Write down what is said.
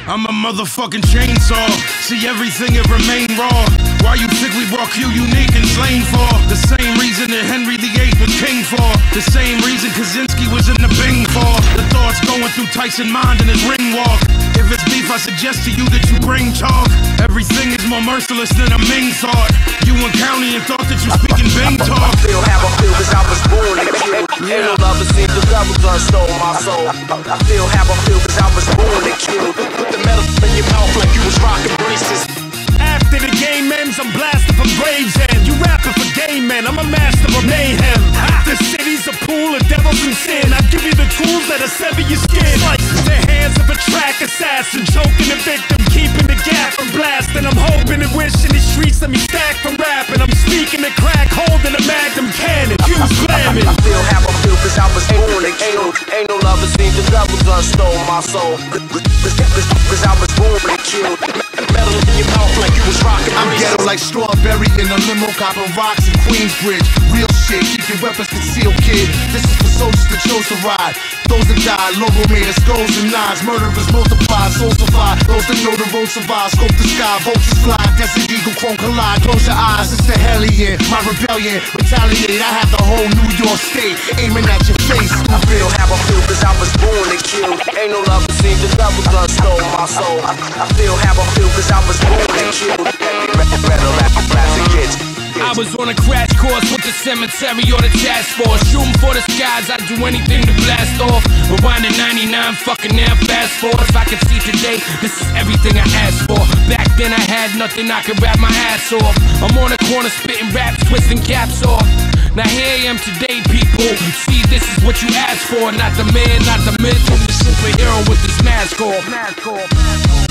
I'm a motherfucking chainsaw. See everything, it remain raw. Why you think we brought Q unique and slain for? The same reason that Henry VIII was king for. The same reason Kaczynski was in the Bing for. The thoughts going through Tyson mind in his ring walk. If it's beef, I suggest to you that you bring chalk. Everything is more merciless than a Ming thought. You in county and thought that you speaking Bing talk. I feel how I feel cause I was born to kill. Ain't no lover seen the devil done stole my soul. I feel how I feel cause I was born to kill. Put the metal in your mouth like you was rocking braces. After the game ends, I'm blasted from Gravesend. You rapping for gay men, I'm a master of mayhem. The city's a pool of devils and sin. I give you the tools that'll sever your skin. Slice the hands of a track assassin, choking the victim, keeping the gap from blasting. I'm hoping and wishing the streets let me stack from rapping. I'm speaking the crack, holding a magnum cannon. Fuse slamming. I feel how I feel cause I was born to kill. Ain't no lover seen the devil done stole my soul. Cause I was born to kill. Metal in your mouth like you was rocking. I'm ghetto like strawberry in a limo, copping rocks in Queensbridge. Real shit, keep your weapons concealed, kid. This is for soldiers that chose to ride. Those that died, logo made of skulls and knives. Murderers multiply, souls survive. Those that know the road survive, scope the sky, vultures fly. Desert eagle, chrome collide. Close your eyes, it's the hellion. My rebellion, retaliate. I have the whole New York state aiming at your face. I feel how I feel cause I was born to kill. Ain't no lover seen the devil done stole my soul. I feel how I feel cause I was born to kill. I was on a crash course with the cemetery or the task force. Shooting for the skies, I'd do anything to blast off. Rewind to 99, fucking now fast forward. If I could see today, this is everything I asked for. Back then I had nothing, I could rap my ass off. I'm on the corner spitting raps, twisting caps off. Now here I am today, people. See, this is what you asked for. Not the man, not the myth, I'm the superhero with this mask off.